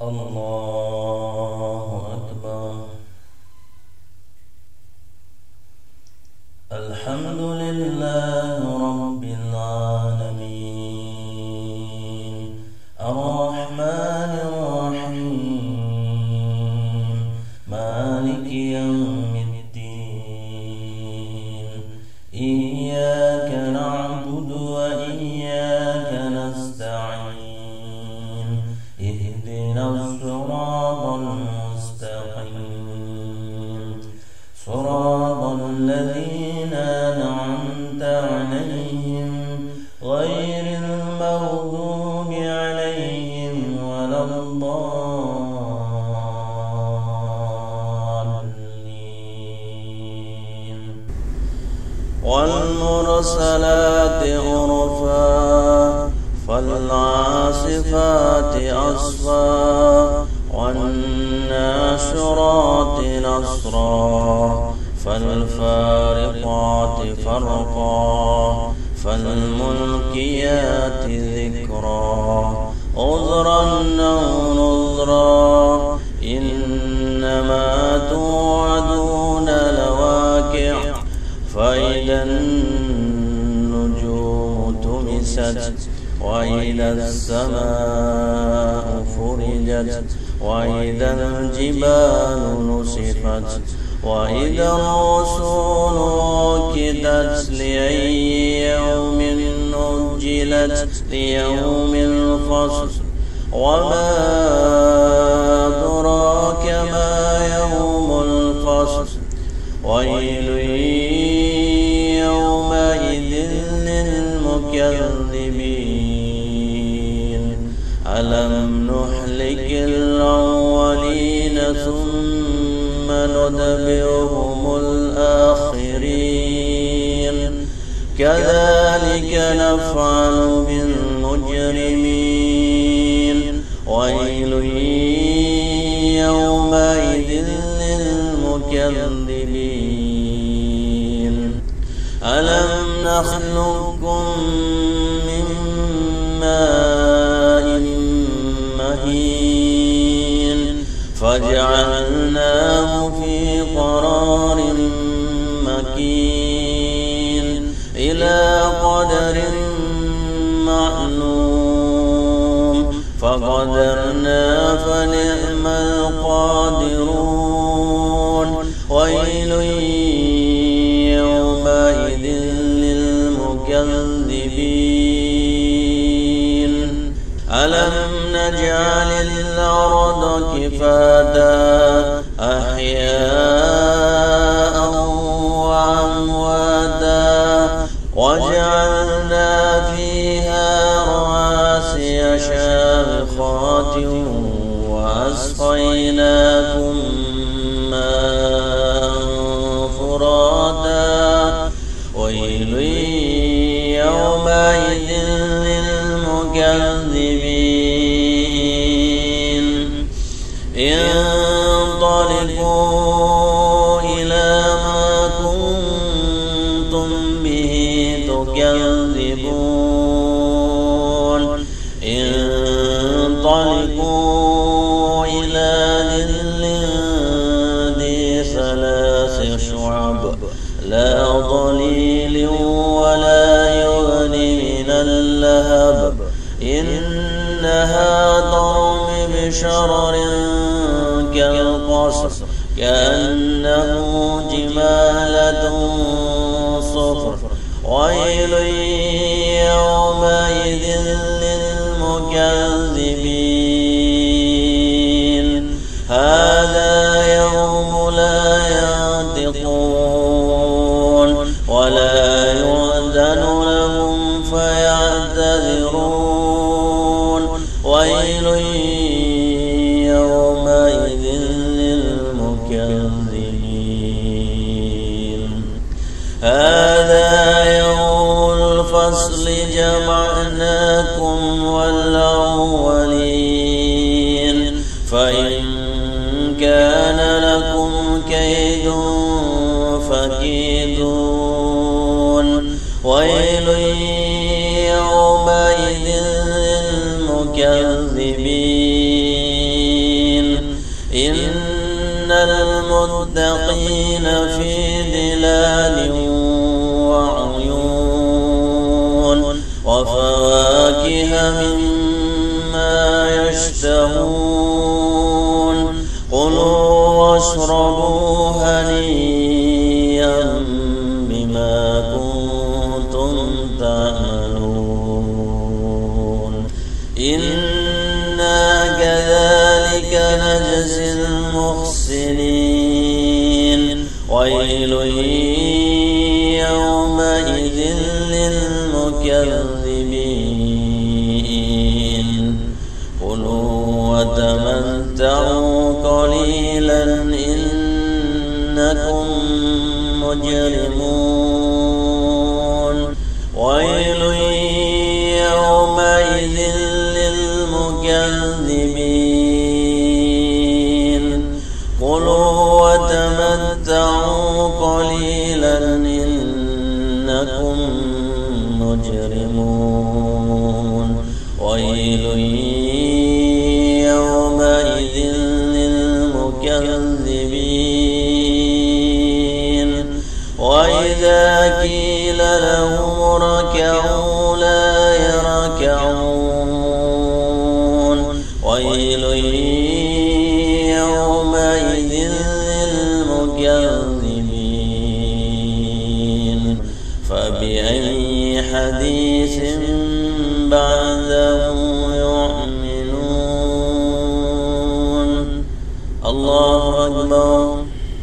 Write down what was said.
الله أكبر. الحمد لله رب العالمين الرحمن الرحيم مالك يوم الدين إياك نعبد وإياك نستعين اهدنا الصراط المستقيم صراط الذين أنعمت عليهم غير المغضوب عليهم ولا الضالين. والمرسلات عرفا فالعاصفات عصفا والناشرات نشرا فالفارقات فرقا فالملقيات ذكرا عذرا أو نذرا إنما توعدون لواقع فإذا النجوم طمست وإذا السماء فرجت وإذا الجبال نسفت وإذا الرسول أُقِّتَتْ لأي يوم أجلت ليوم الفصل وما أدراك ما يوم الفصل ويل يومئذ للمكذبين ألم نهلك الأولين ثم ندبرهم الآخرين كذلك نفعل بالمجرمين ويل يومئذ للمكذبين ألم نخلقكم من ماء مهين فجعلناه في قرار مكين إلى قدر معلوم فقدرنا فنعم القادرون ويل يومئذ للمكذبين ألم نجعل الأرض كفاتا أحياء وأمواتا وجعلنا فيها رواسي شامخات وأسقيناكم ماء فراتا ويل يومئذ للمكذبين انطلقوا إلى ما كنتم به تكذبون انطلقوا إلى ظل ذي ثلاث شعب لا ظليل ولا يغني من اللهب إنها ترمي بشرر كالقصر كأنه جمالة صفر ويل يومئذ للمكذبين هذا يوم لا ينطقون ولا يؤذن لهم فيعتذرون ويل يومئذ للمكذبين هذا يوم الفصل جمعناكم والأولين فإن كان لكم كيد فكيدون ويل يومئذ للمكذبين المتقين في ظلال وعيون وفواكه مما يشتهون كلوا واشربوا هنيئا بما كنتم تعملون إنا كذلك نجزي المحسنين ويل يومئذ للمكذبين كلوا وتمتعوا قليلا إنكم مجرمون ويل يومئذ للمكذبين كلوا وتمتعوا قليلا إنكم مجرمون ويل يومئذ للمكذبين وإذا قيل لهم اركعوا لا يركعون ويل يومئذ للمكذبين فبأي حديث بعده يؤمنون الله أكبر